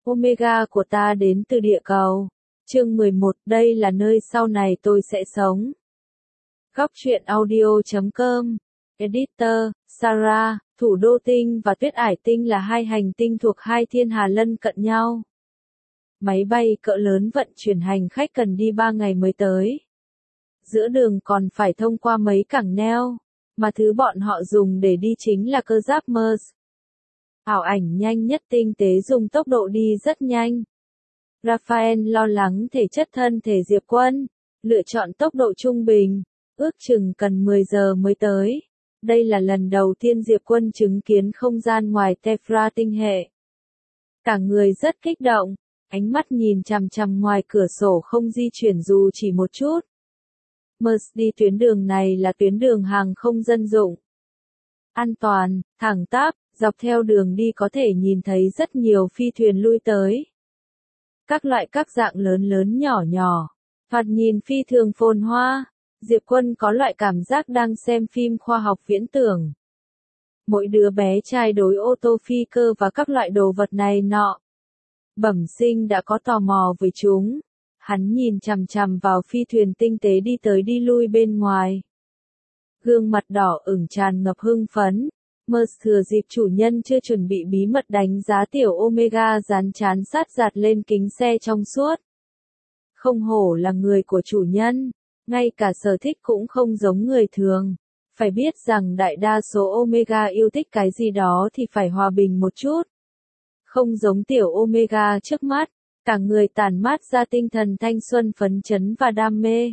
Omega của ta đến từ địa cầu. Chương 11, đây là nơi sau này tôi sẽ sống. Góc truyện audio.com. Editor, Sarah. Thủ đô tinh và Tuyết Ải tinh là hai hành tinh thuộc hai thiên hà lân cận nhau. Máy bay cỡ lớn vận chuyển hành khách cần đi 3 ngày mới tới. Giữa đường còn phải thông qua mấy cảng neo, mà thứ bọn họ dùng để đi chính là cơ giáp Mars. Ảo ảnh nhanh nhất tinh tế dùng tốc độ đi rất nhanh. Raphael lo lắng thể chất thân thể Diệp Quân, lựa chọn tốc độ trung bình, ước chừng cần 10 giờ mới tới. Đây là lần đầu tiên Diệp Quân chứng kiến không gian ngoài Tephra tinh hệ. Cả người rất kích động, ánh mắt nhìn chằm chằm ngoài cửa sổ không di chuyển dù chỉ một chút. Mars đi tuyến đường này là tuyến đường hàng không dân dụng. An toàn, thẳng tắp, dọc theo đường đi có thể nhìn thấy rất nhiều phi thuyền lui tới. Các loại các dạng lớn lớn nhỏ nhỏ, thoạt nhìn phi thường phồn hoa. Diệp Quân có loại cảm giác đang xem phim khoa học viễn tưởng. Mỗi đứa bé trai đối ô tô phi cơ và các loại đồ vật này nọ. Bẩm sinh đã có tò mò với chúng. Hắn nhìn chằm chằm vào phi thuyền tinh tế đi tới đi lui bên ngoài. Gương mặt đỏ ửng tràn ngập hưng phấn. Mars thừa dịp chủ nhân chưa chuẩn bị bí mật đánh giá tiểu Omega dán chán sát giạt lên kính xe trong suốt. Không hổ là người của chủ nhân, ngay cả sở thích cũng không giống người thường. Phải biết rằng đại đa số Omega yêu thích cái gì đó thì phải hòa bình một chút. Không giống tiểu Omega trước mắt, cả người tản mát ra tinh thần thanh xuân phấn chấn và đam mê.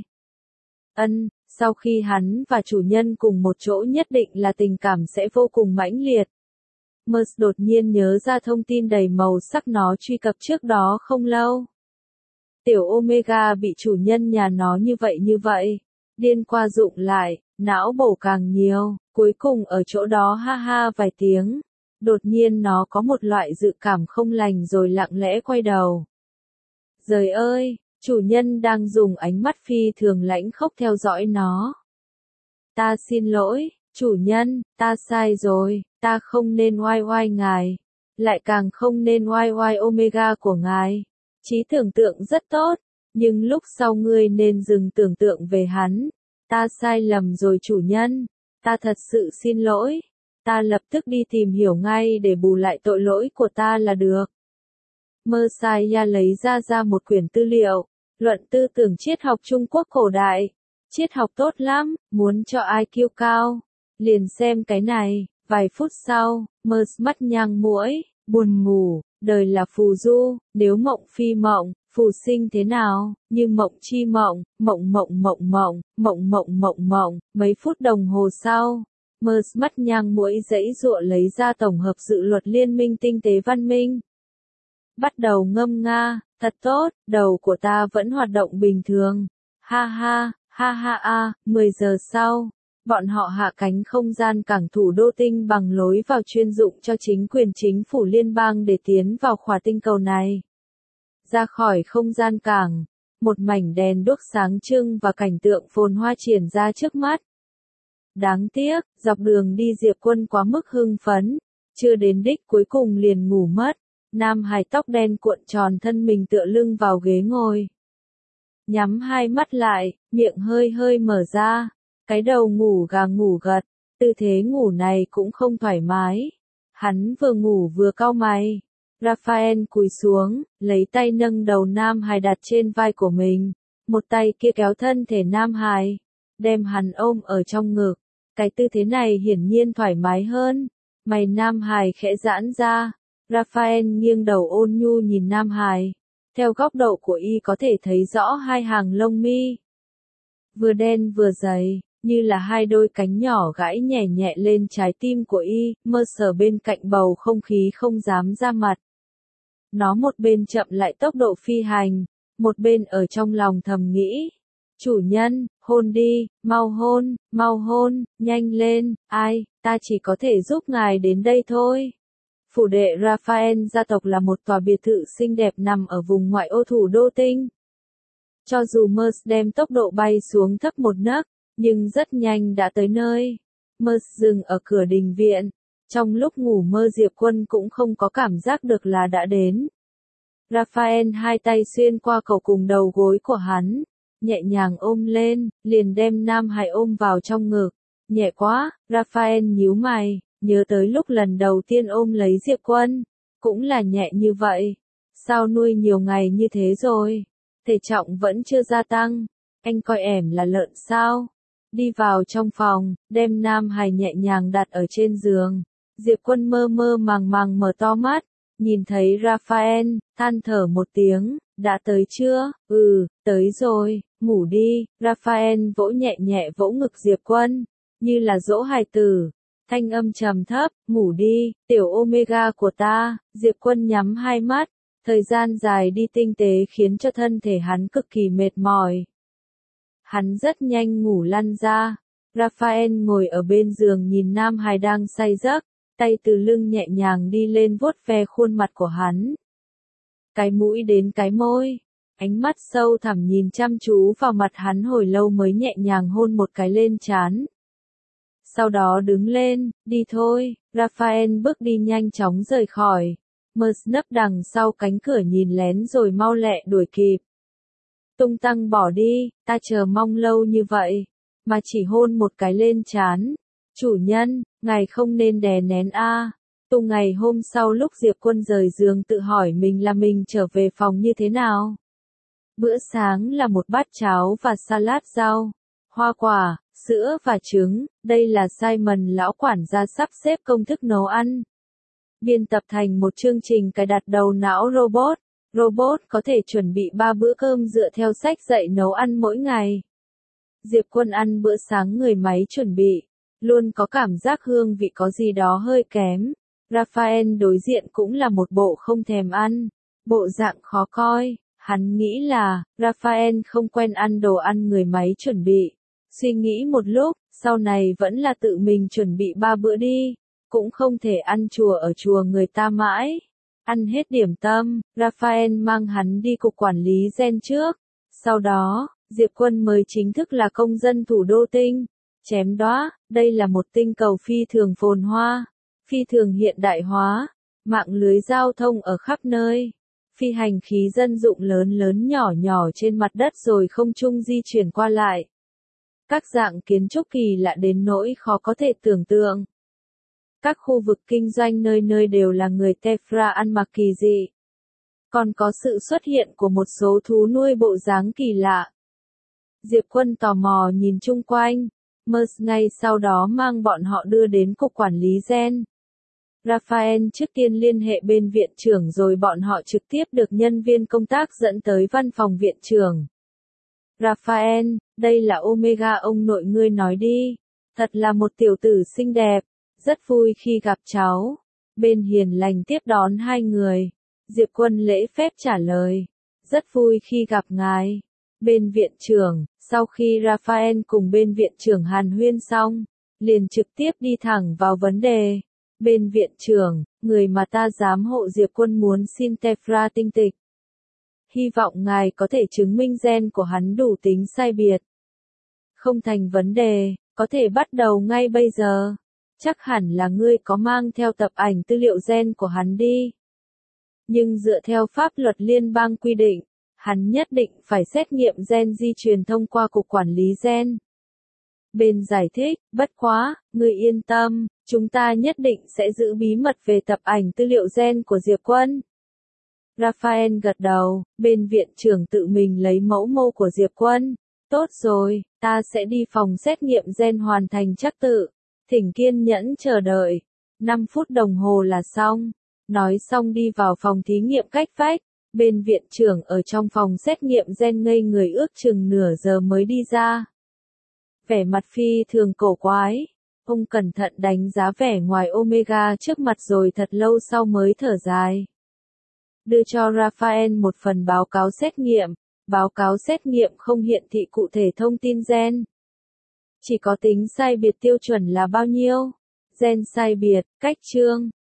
Sau khi hắn và chủ nhân cùng một chỗ nhất định là tình cảm sẽ vô cùng mãnh liệt. Mars đột nhiên nhớ ra thông tin đầy màu sắc nó truy cập trước đó không lâu. Tiểu Omega bị chủ nhân nhà nó như vậy, điên qua dụng lại, não bổ càng nhiều, cuối cùng ở chỗ đó ha ha vài tiếng. Đột nhiên nó có một loại dự cảm không lành rồi lặng lẽ quay đầu. Giời ơi! Chủ nhân đang dùng ánh mắt phi thường lãnh khốc theo dõi nó. Ta xin lỗi, chủ nhân, ta sai rồi, ta không nên oai oai ngài, lại càng không nên oai oai Omega của ngài. Trí tưởng tượng rất tốt, nhưng lúc sau ngươi nên dừng tưởng tượng về hắn. Ta sai lầm rồi chủ nhân, ta thật sự xin lỗi, ta lập tức đi tìm hiểu ngay để bù lại tội lỗi của ta là được. Messiah lấy ra một quyển tư liệu. Luận tư tưởng triết học Trung Quốc cổ đại. Triết học tốt lắm, muốn cho IQ cao. Liền xem cái này. Vài phút sau, Mars mắt nhang mũi, buồn ngủ, đời là phù du, nếu mộng phi mộng, phù sinh thế nào, như mộng chi mộng, mộng. Mấy phút đồng hồ sau, Mars mắt nhang mũi giãy giụa lấy ra tổng hợp dự luật liên minh tinh tế văn minh. Bắt đầu ngâm nga, thật tốt, đầu của ta vẫn hoạt động bình thường. Ha ha, 10 giờ sau, bọn họ hạ cánh không gian cảng thủ đô tinh bằng lối vào chuyên dụng cho chính quyền chính phủ liên bang để tiến vào khỏa tinh cầu này. Ra khỏi không gian cảng, một mảnh đèn đuốc sáng trưng và cảnh tượng phồn hoa triển ra trước mắt. Đáng tiếc, dọc đường đi Diệp Quân quá mức hưng phấn, chưa đến đích cuối cùng liền ngủ mất. Nam hài tóc đen cuộn tròn thân mình tựa lưng vào ghế ngồi. Nhắm hai mắt lại, miệng hơi mở ra. Cái đầu ngủ gà ngủ gật. Tư thế ngủ này cũng không thoải mái. Hắn vừa ngủ vừa cau mày. Raphael cúi xuống, lấy tay nâng đầu Nam hài đặt trên vai của mình. Một tay kia kéo thân thể Nam hài, đem hắn ôm ở trong ngực. Cái tư thế này hiển nhiên thoải mái hơn. Mày Nam hài khẽ giãn ra. Raphael nghiêng đầu ôn nhu nhìn Nam hài. Theo góc độ của y có thể thấy rõ hai hàng lông mi. Vừa đen vừa dày, như là hai đôi cánh nhỏ gãy nhẹ nhẹ lên trái tim của y. Mars ở bên cạnh bầu không khí không dám ra mặt. Nó một bên chậm lại tốc độ phi hành, một bên ở trong lòng thầm nghĩ. Chủ nhân, hôn đi, mau hôn, nhanh lên, ai, ta chỉ có thể giúp ngài đến đây thôi. Phủ đệ Raphael gia tộc là một tòa biệt thự xinh đẹp nằm ở vùng ngoại ô thủ đô tinh. Cho dù Mars đem tốc độ bay xuống thấp một nấc, nhưng rất nhanh đã tới nơi. Mars dừng ở cửa đình viện. Trong lúc ngủ mơ Diệp Quân cũng không có cảm giác được là đã đến. Raphael hai tay xuyên qua cổ cùng đầu gối của hắn, nhẹ nhàng ôm lên, liền đem Nam Hải ôm vào trong ngực. Nhẹ quá, Raphael nhíu mày, nhớ tới lúc lần đầu tiên ôm lấy Diệp Quân, cũng là nhẹ như vậy. Sao nuôi nhiều ngày như thế rồi? Thể trọng vẫn chưa gia tăng, anh coi ẻm là lợn sao? Đi vào trong phòng, đem Nam Hải nhẹ nhàng đặt ở trên giường. Diệp Quân mơ mơ màng màng mở to mắt, nhìn thấy Raphael, than thở một tiếng, đã tới chưa? Ừ, tới rồi, ngủ đi. Raphael vỗ nhẹ nhẹ vỗ ngực Diệp Quân, như là dỗ hài tử. Thanh âm trầm thấp, ngủ đi, tiểu Omega của ta. Diệp Quân nhắm hai mắt, thời gian dài đi tinh tế khiến cho thân thể hắn cực kỳ mệt mỏi. Hắn rất nhanh ngủ lăn ra. Raphael ngồi ở bên giường nhìn Nam Hải đang say giấc, tay từ lưng nhẹ nhàng đi lên vuốt ve khuôn mặt của hắn. Cái mũi đến cái môi, ánh mắt sâu thẳm nhìn chăm chú vào mặt hắn hồi lâu mới nhẹ nhàng hôn một cái lên trán. Sau đó đứng lên, đi thôi. Raphael bước đi nhanh chóng rời khỏi. Mers nấp đằng sau cánh cửa nhìn lén rồi mau lẹ đuổi kịp. Tung tăng bỏ đi, ta chờ mong lâu như vậy, mà chỉ hôn một cái lên trán. Chủ nhân, ngài không nên đè nén a. Tung ngày hôm sau lúc Diệp Quân rời giường tự hỏi mình là mình trở về phòng như thế nào. Bữa sáng là một bát cháo và salad rau, hoa quả, sữa và trứng. Đây là Simon lão quản gia sắp xếp công thức nấu ăn. Biên tập thành một chương trình cài đặt đầu não robot. Robot có thể chuẩn bị 3 bữa cơm dựa theo sách dạy nấu ăn mỗi ngày. Diệp Quân ăn bữa sáng người máy chuẩn bị, luôn có cảm giác hương vị có gì đó hơi kém. Raphael đối diện cũng là một bộ không thèm ăn, bộ dạng khó coi. Hắn nghĩ là, Raphael không quen ăn đồ ăn người máy chuẩn bị. Suy nghĩ một lúc, sau này vẫn là tự mình chuẩn bị 3 bữa đi, cũng không thể ăn chùa ở chùa người ta mãi. Ăn hết điểm tâm, Raphael mang hắn đi cục quản lý gen trước. Sau đó, Diệp Quân mới chính thức là công dân thủ đô tinh. Chém đóa, đây là một tinh cầu phi thường phồn hoa, phi thường hiện đại hóa, mạng lưới giao thông ở khắp nơi. Phi hành khí dân dụng lớn lớn nhỏ nhỏ trên mặt đất rồi không trung di chuyển qua lại. Các dạng kiến trúc kỳ lạ đến nỗi khó có thể tưởng tượng. Các khu vực kinh doanh nơi nơi đều là người Tefra ăn mặc kỳ dị. Còn có sự xuất hiện của một số thú nuôi bộ dáng kỳ lạ. Diệp Quân tò mò nhìn chung quanh. Mers ngay sau đó mang bọn họ đưa đến cục quản lý gen. Raphael trước tiên liên hệ bên viện trưởng rồi bọn họ trực tiếp được nhân viên công tác dẫn tới văn phòng viện trưởng. Raphael, đây là Omega ông nội ngươi nói đi. Thật là một tiểu tử xinh đẹp. Rất vui khi gặp cháu. Bên hiền lành tiếp đón hai người. Diệp Quân lễ phép trả lời. Rất vui khi gặp ngài. Bên viện trưởng, sau khi Raphael cùng bên viện trưởng hàn huyên xong, liền trực tiếp đi thẳng vào vấn đề. Bên viện trưởng, người mà ta giám hộ Diệp Quân muốn xin Tefra tinh tịch. Hy vọng ngài có thể chứng minh gen của hắn đủ tính sai biệt. Không thành vấn đề, có thể bắt đầu ngay bây giờ. Chắc hẳn là ngươi có mang theo tập ảnh tư liệu gen của hắn đi. Nhưng dựa theo pháp luật liên bang quy định, hắn nhất định phải xét nghiệm gen di truyền thông qua cục quản lý gen. Bên giải thích, bất quá, ngươi yên tâm, chúng ta nhất định sẽ giữ bí mật về tập ảnh tư liệu gen của Diệp Quân. Raphael gật đầu, bên viện trưởng tự mình lấy mẫu mô của Diệp Quân. Tốt rồi, ta sẽ đi phòng xét nghiệm gen hoàn thành trắc tự. Thỉnh kiên nhẫn chờ đợi. 5 phút đồng hồ là xong. Nói xong đi vào phòng thí nghiệm cách vách. Bên viện trưởng ở trong phòng xét nghiệm gen ngây người ước chừng nửa giờ mới đi ra. Vẻ mặt phi thường cổ quái. Ông cẩn thận đánh giá vẻ ngoài Omega trước mặt rồi thật lâu sau mới thở dài. Đưa cho Raphael một phần báo cáo xét nghiệm. Báo cáo xét nghiệm không hiện thị cụ thể thông tin gen. Chỉ có tính sai biệt tiêu chuẩn là bao nhiêu? Gen sai biệt, cách chương,